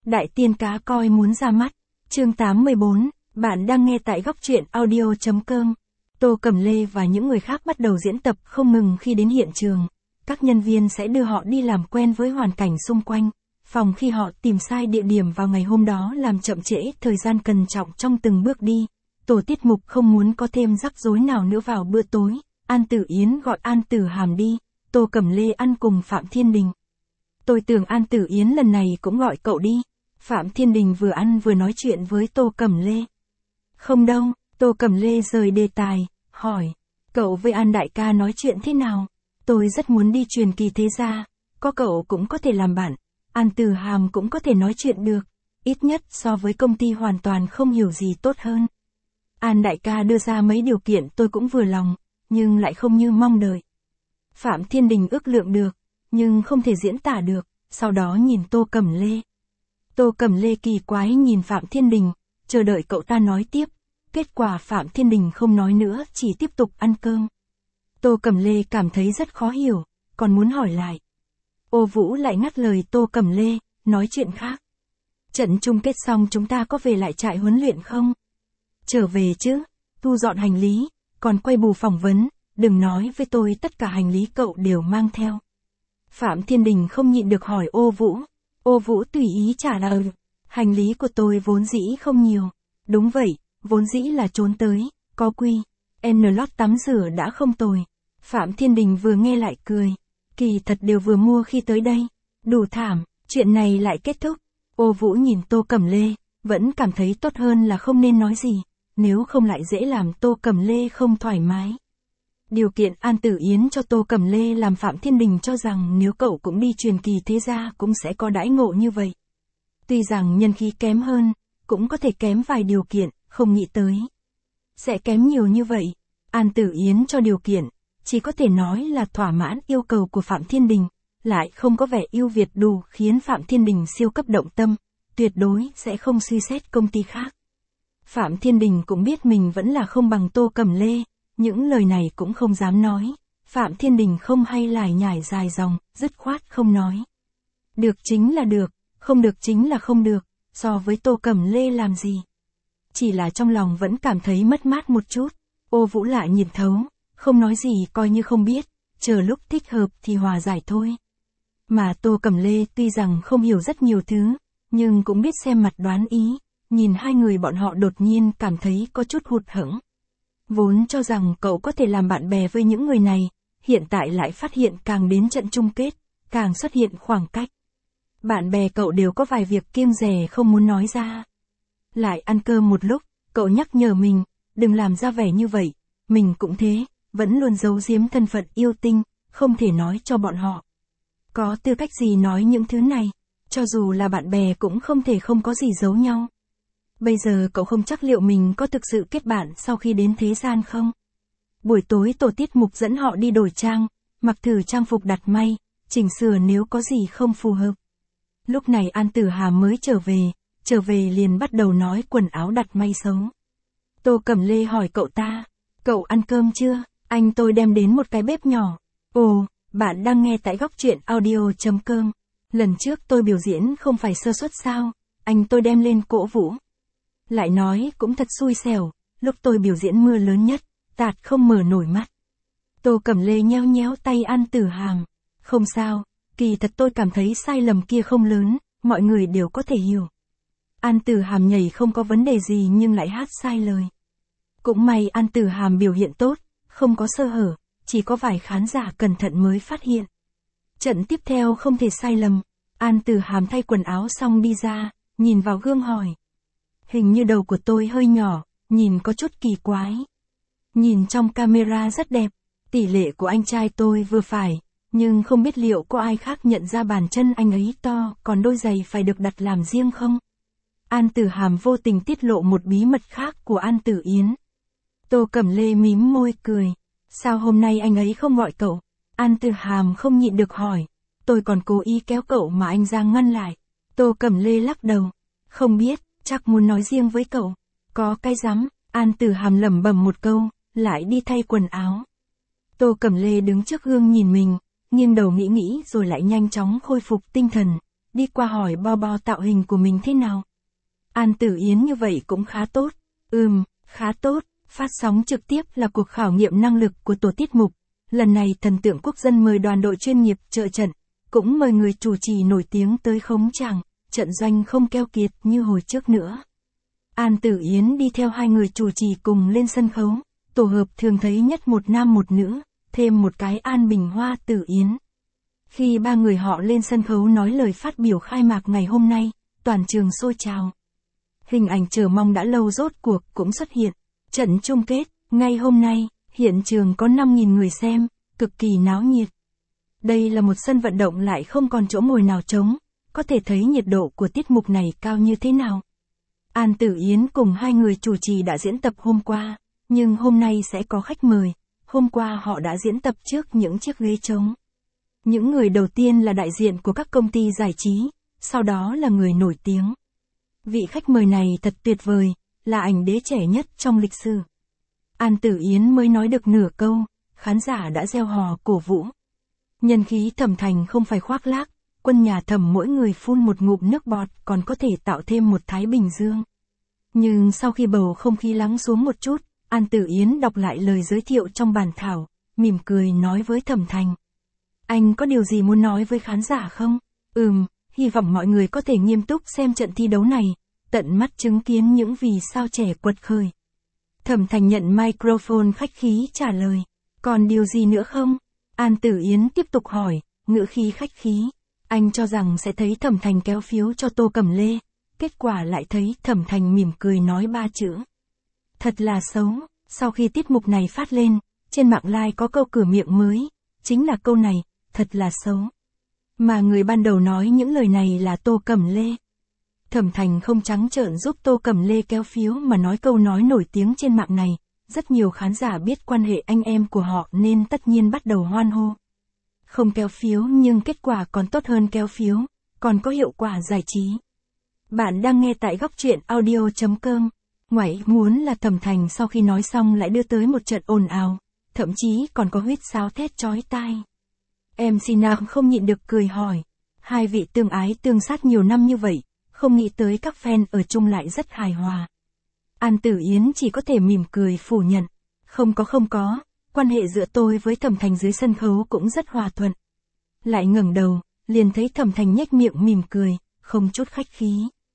Đại tiên cá coi muốn ra mắt. Chương 814, bạn đang nghe tại góc truyện audio.com. Tô Cẩm Lê và những người khác bắt đầu diễn tập không ngừng khi đến hiện trường. Các nhân viên sẽ đưa họ đi làm quen với hoàn cảnh xung quanh. Phòng khi họ tìm sai địa điểm vào ngày hôm đó làm chậm trễ thời gian cẩn trọng trong từng bước đi. Tổ tiết mục không muốn có thêm rắc rối nào nữa vào bữa tối. An Tử Yến gọi An Tử Hàm đi. Tô Cẩm Lê ăn cùng Phạm Thiên Đình. Tôi tưởng An Tử Yến lần này cũng gọi cậu đi. Phạm Thiên Đình vừa ăn vừa nói chuyện với Tô Cẩm Lê. Không đâu, Tô Cẩm Lê rời đề tài, hỏi. Cậu với An đại ca nói chuyện thế nào? Tôi rất muốn đi truyền kỳ thế gia, có cậu cũng có thể làm bạn. An Tử Hàm cũng có thể nói chuyện được, ít nhất so với công ty hoàn toàn không hiểu gì tốt hơn. An đại ca đưa ra mấy điều kiện tôi cũng vừa lòng, nhưng lại không như mong đợi. Phạm Thiên Đình ước lượng được, nhưng không thể diễn tả được, sau đó nhìn Tô Cẩm Lê. Tô Cẩm Lê kỳ quái nhìn Phạm Thiên Đình, chờ đợi cậu ta nói tiếp. Kết quả Phạm Thiên Đình không nói nữa, chỉ tiếp tục ăn cơm. Tô Cẩm Lê cảm thấy rất khó hiểu, còn muốn hỏi lại. Ô Vũ lại ngắt lời Tô Cẩm Lê, nói chuyện khác. Trận chung kết xong chúng ta có về lại trại huấn luyện không? Trở về chứ, thu dọn hành lý, còn quay bù phỏng vấn, đừng nói với tôi tất cả hành lý cậu đều mang theo. Phạm Thiên Đình không nhịn được hỏi Ô Vũ. Ô Vũ tùy ý trả lời, hành lý của tôi vốn dĩ không nhiều. Đúng vậy, vốn dĩ là trốn tới, có quy, lót tắm rửa đã không tồi. Phạm Thiên Đình vừa nghe lại cười, kỳ thật đều vừa mua khi tới đây. Đủ thảm, chuyện này lại kết thúc. Ô Vũ nhìn Tô Cẩm Lê, vẫn cảm thấy tốt hơn là không nên nói gì, nếu không lại dễ làm Tô Cẩm Lê không thoải mái. Điều kiện An Tử Yến cho Tô Cẩm Lê làm Phạm Thiên Đình cho rằng nếu cậu cũng đi truyền kỳ thế gia cũng sẽ có đãi ngộ như vậy. Tuy rằng nhân khí kém hơn, cũng có thể kém vài điều kiện, không nghĩ tới sẽ kém nhiều như vậy. An Tử Yến cho điều kiện, chỉ có thể nói là thỏa mãn yêu cầu của Phạm Thiên Đình, lại không có vẻ ưu việt đủ khiến Phạm Thiên Đình siêu cấp động tâm, tuyệt đối sẽ không suy xét công ty khác. Phạm Thiên Đình cũng biết mình vẫn là không bằng Tô Cẩm Lê. Những lời này cũng không dám nói, Phạm Thiên Đình không hay lải nhải dài dòng, dứt khoát không nói. Được chính là được, không được chính là không được, so với Tô Cẩm Lê làm gì. Chỉ là trong lòng vẫn cảm thấy mất mát một chút, Ô Vũ lại nhìn thấu, không nói gì coi như không biết, chờ lúc thích hợp thì hòa giải thôi. Mà Tô Cẩm Lê tuy rằng không hiểu rất nhiều thứ, nhưng cũng biết xem mặt đoán ý, nhìn hai người bọn họ đột nhiên cảm thấy có chút hụt hẫng. Vốn cho rằng cậu có thể làm bạn bè với những người này, hiện tại lại phát hiện càng đến trận chung kết, càng xuất hiện khoảng cách. Bạn bè cậu đều có vài việc kiêng dè không muốn nói ra. Lại ăn cơm một lúc, cậu nhắc nhở mình, đừng làm ra vẻ như vậy, mình cũng thế, vẫn luôn giấu giếm thân phận yêu tinh, không thể nói cho bọn họ. Có tư cách gì nói những thứ này, cho dù là bạn bè cũng không thể không có gì giấu nhau. Bây giờ cậu không chắc liệu mình có thực sự kết bạn sau khi đến thế gian không? Buổi tối tổ tiết mục dẫn họ đi đổi trang, mặc thử trang phục đặt may, chỉnh sửa nếu có gì không phù hợp. Lúc này An Tử Hàm mới trở về liền bắt đầu nói quần áo đặt may xấu. Tô Cẩm Lê hỏi cậu ta, cậu ăn cơm chưa? Anh tôi đem đến một cái bếp nhỏ. Ồ, bạn đang nghe tại góc truyện audio.com. Lần trước tôi biểu diễn không phải sơ suất sao? Anh tôi đem lên cổ vũ. Lại nói cũng thật xui xẻo, lúc tôi biểu diễn mưa lớn nhất, tạt không mở nổi mắt. Tô Cẩm Lê nheo nhéo tay An Tử Hàm. Không sao, kỳ thật tôi cảm thấy sai lầm kia không lớn, mọi người đều có thể hiểu. An Tử Hàm nhảy không có vấn đề gì nhưng lại hát sai lời. Cũng may An Tử Hàm biểu hiện tốt, không có sơ hở, chỉ có vài khán giả cẩn thận mới phát hiện. Trận tiếp theo không thể sai lầm, An Tử Hàm thay quần áo xong đi ra, nhìn vào gương hỏi. Hình như đầu của tôi hơi nhỏ, nhìn có chút kỳ quái. Nhìn trong camera rất đẹp, tỷ lệ của anh trai tôi vừa phải, nhưng không biết liệu có ai khác nhận ra bàn chân anh ấy to, còn đôi giày phải được đặt làm riêng không? An Tử Hàm vô tình tiết lộ một bí mật khác của An Tử Yến. Tô Cẩm Lê mím môi cười. Sao hôm nay anh ấy không gọi cậu? An Tử Hàm không nhịn được hỏi. Tôi còn cố ý kéo cậu mà anh Giang ngăn lại. Tô Cẩm Lê lắc đầu. Không biết, chắc muốn nói riêng với cậu. Có cái rắm, An Tử Hàm lẩm bẩm một câu, lại đi thay quần áo. Tô Cẩm Lê đứng trước gương nhìn mình, nghiêng đầu nghĩ rồi lại nhanh chóng khôi phục tinh thần. đi qua hỏi Bo tạo hình của mình thế nào. An Tử Yến như vậy cũng khá tốt. Khá tốt. Phát sóng trực tiếp là cuộc khảo nghiệm năng lực của tổ tiết mục. Lần này thần tượng quốc dân mời đoàn đội chuyên nghiệp trợ trận, cũng mời người chủ trì nổi tiếng tới khống tràng, trận doanh không keo kiệt như hồi trước nữa. An Tử Yến đi theo hai người chủ trì cùng lên sân khấu, tổ hợp thường thấy nhất một nam một nữ, thêm một cái An Bình Hoa Tử Yến. Khi ba người họ lên sân khấu nói lời phát biểu khai mạc ngày hôm nay, toàn trường sôi trào. Hình ảnh chờ mong đã lâu rốt cuộc cũng xuất hiện. Trận chung kết, ngay hôm nay, hiện trường có 5.000 người xem, cực kỳ náo nhiệt. Đây là một sân vận động lại không còn chỗ ngồi nào trống, có thể thấy nhiệt độ của tiết mục này cao như thế nào. An Tử Yến cùng hai người chủ trì đã diễn tập hôm qua, nhưng hôm nay sẽ có khách mời. Hôm qua họ đã diễn tập trước những chiếc ghế trống. Những người đầu tiên là đại diện của các công ty giải trí, sau đó là người nổi tiếng. Vị khách mời này thật tuyệt vời, là ảnh đế trẻ nhất trong lịch sử. An Tử Yến mới nói được nửa câu, khán giả đã reo hò cổ vũ. Nhân khí Thẩm Thành không phải khoác lác, quân nhà Thẩm mỗi người phun một ngụm nước bọt còn có thể tạo thêm một Thái Bình Dương. Nhưng sau khi bầu không khí lắng xuống một chút, An Tử Yến đọc lại lời giới thiệu trong bản thảo, mỉm cười nói với Thẩm Thành. Anh có điều gì muốn nói với khán giả không? Hy vọng mọi người có thể nghiêm túc xem trận thi đấu này, tận mắt chứng kiến những vì sao trẻ quật khởi. Thẩm Thành nhận microphone khách khí trả lời. Còn điều gì nữa không? An Tử Yến tiếp tục hỏi, ngữ khí khách khí. Anh cho rằng sẽ thấy Thẩm Thành kéo phiếu cho Tô Cẩm Lê. Kết quả lại thấy Thẩm Thành mỉm cười nói 3 chữ. Thật là xấu. Sau khi tiết mục này phát lên, trên mạng live có câu cửa miệng mới. Chính là câu này, thật là xấu. Mà người ban đầu nói những lời này là Tô Cẩm Lê. Thẩm Thành không trắng trợn giúp Tô Cẩm Lê kéo phiếu mà nói câu nói nổi tiếng trên mạng này. Rất nhiều khán giả biết quan hệ anh em của họ nên tất nhiên bắt đầu hoan hô. Không kéo phiếu nhưng kết quả còn tốt hơn kéo phiếu, còn có hiệu quả giải trí. Bạn đang nghe tại góc truyện audio.com. Ngoại muốn là Thẩm Thành sau khi nói xong lại đưa tới một trận ồn ào, thậm chí còn có huýt sáo thét chói tai. MC Nam không nhịn được cười hỏi. Hai vị tương ái tương sát nhiều năm như vậy, không nghĩ tới các fan ở chung lại rất hài hòa. An Tử Yến chỉ có thể mỉm cười phủ nhận. Không có, quan hệ giữa tôi với Thẩm Thành dưới sân khấu cũng rất hòa thuận. Lại ngẩng đầu, liền thấy Thẩm Thành nhếch miệng mỉm cười, không chút khách khí.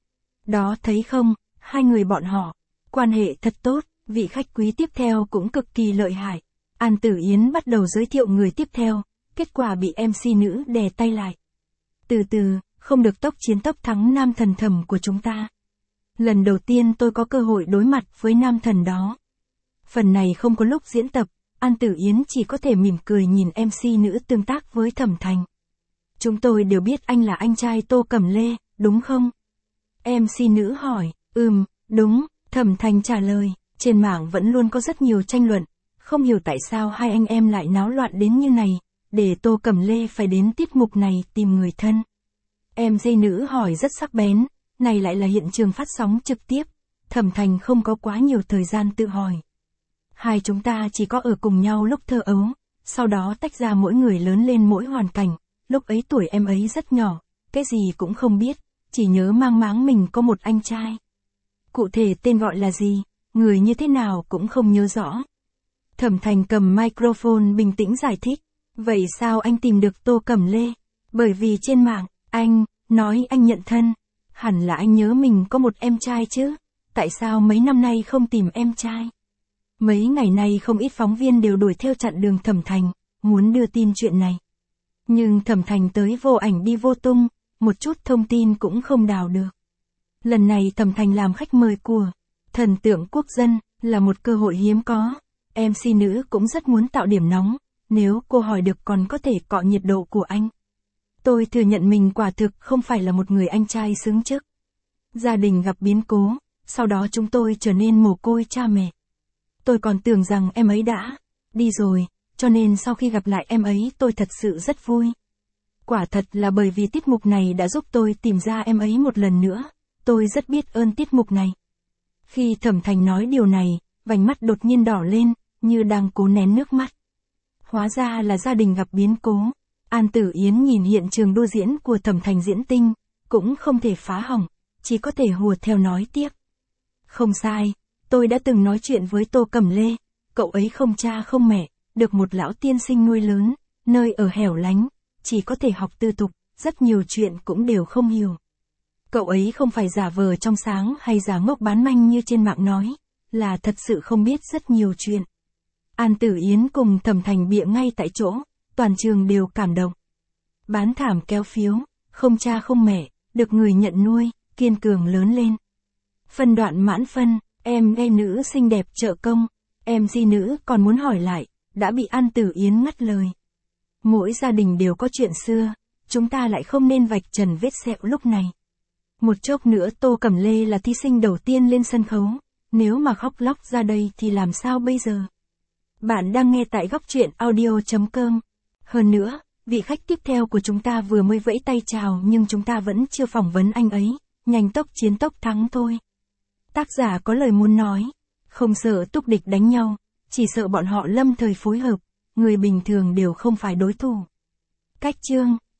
Đó thấy không, hai người bọn họ, quan hệ thật tốt, vị khách quý tiếp theo cũng cực kỳ lợi hại. An Tử Yến bắt đầu giới thiệu người tiếp theo, kết quả bị MC nữ đè tay lại. Từ từ, không được tốc chiến tốc thắng nam thần Thẩm của chúng ta. Lần đầu tiên tôi có cơ hội đối mặt với nam thần đó. Phần này không có lúc diễn tập, An Tử Yến chỉ có thể mỉm cười nhìn MC nữ tương tác với Thẩm Thành. Chúng tôi đều biết anh là anh trai Tô Cẩm Lê, đúng không? MC nữ hỏi, đúng, Thẩm Thành trả lời. Trên mạng vẫn luôn có rất nhiều tranh luận, không hiểu tại sao hai anh em lại náo loạn đến như này, để Tô Cẩm Lê phải đến tiết mục này tìm người thân. MC nữ hỏi rất sắc bén, này lại là hiện trường phát sóng trực tiếp, Thẩm Thành không có quá nhiều thời gian tự hỏi. Hai chúng ta chỉ có ở cùng nhau lúc thơ ấu, sau đó tách ra mỗi người lớn lên mỗi hoàn cảnh, lúc ấy tuổi em ấy rất nhỏ, cái gì cũng không biết, chỉ nhớ mang máng mình có một anh trai. Cụ thể tên gọi là gì, người như thế nào cũng không nhớ rõ. Thẩm Thành cầm microphone bình tĩnh giải thích, vậy sao anh tìm được Tô Cẩm Lê? Bởi vì trên mạng, anh nói anh nhận thân, hẳn là anh nhớ mình có một em trai chứ, tại sao mấy năm nay không tìm em trai? Mấy ngày nay không ít phóng viên đều đuổi theo chặn đường Thẩm Thành, muốn đưa tin chuyện này. Nhưng Thẩm Thành tới vô ảnh đi vô tung, một chút thông tin cũng không đào được. Lần này Thẩm Thành làm khách mời của thần tượng quốc dân, là một cơ hội hiếm có. MC nữ cũng rất muốn tạo điểm nóng, nếu cô hỏi được còn có thể cọ nhiệt độ của anh. Tôi thừa nhận mình quả thực không phải là một người anh trai xứng chức. Gia đình gặp biến cố, sau đó chúng tôi trở nên mồ côi cha mẹ. Tôi còn tưởng rằng em ấy đã đi rồi, cho nên sau khi gặp lại em ấy tôi thật sự rất vui. Quả thật là bởi vì tiết mục này đã giúp tôi tìm ra em ấy một lần nữa, tôi rất biết ơn tiết mục này. Khi Thẩm Thành nói điều này, vành mắt đột nhiên đỏ lên, như đang cố nén nước mắt. Hóa ra là gia đình gặp biến cố. An Tử Yến nhìn hiện trường đua diễn của Thẩm Thành diễn tinh, cũng không thể phá hỏng, chỉ có thể hùa theo nói tiếp. Không sai, tôi đã từng nói chuyện với Tô Cẩm Lê, cậu ấy không cha không mẹ, được một lão tiên sinh nuôi lớn, nơi ở hẻo lánh, chỉ có thể học tư tục, rất nhiều chuyện cũng đều không hiểu. Cậu ấy không phải giả vờ trong sáng hay giả ngốc bán manh như trên mạng nói, là thật sự không biết rất nhiều chuyện. An Tử Yến cùng Thẩm Thành bịa ngay tại chỗ, toàn trường đều cảm động. Bán thảm kéo phiếu, không cha không mẹ, được người nhận nuôi, kiên cường lớn lên. Phân đoạn mãn phân, em nghe nữ xinh đẹp trợ công, em di nữ còn muốn hỏi lại, đã bị An Tử Yến ngắt lời. Mỗi gia đình đều có chuyện xưa, chúng ta lại không nên vạch trần vết sẹo lúc này. Một chốc nữa Tô Cẩm Lê là thí sinh đầu tiên lên sân khấu, nếu mà khóc lóc ra đây thì làm sao bây giờ? Bạn đang nghe tại góc truyện audio.com. Hơn nữa, vị khách tiếp theo của chúng ta vừa mới vẫy tay chào nhưng chúng ta vẫn chưa phỏng vấn anh ấy, nhanh tốc chiến tốc thắng thôi. Tác giả có lời muốn nói, không sợ túc địch đánh nhau, chỉ sợ bọn họ lâm thời phối hợp, người bình thường đều không phải đối thủ. Cách chương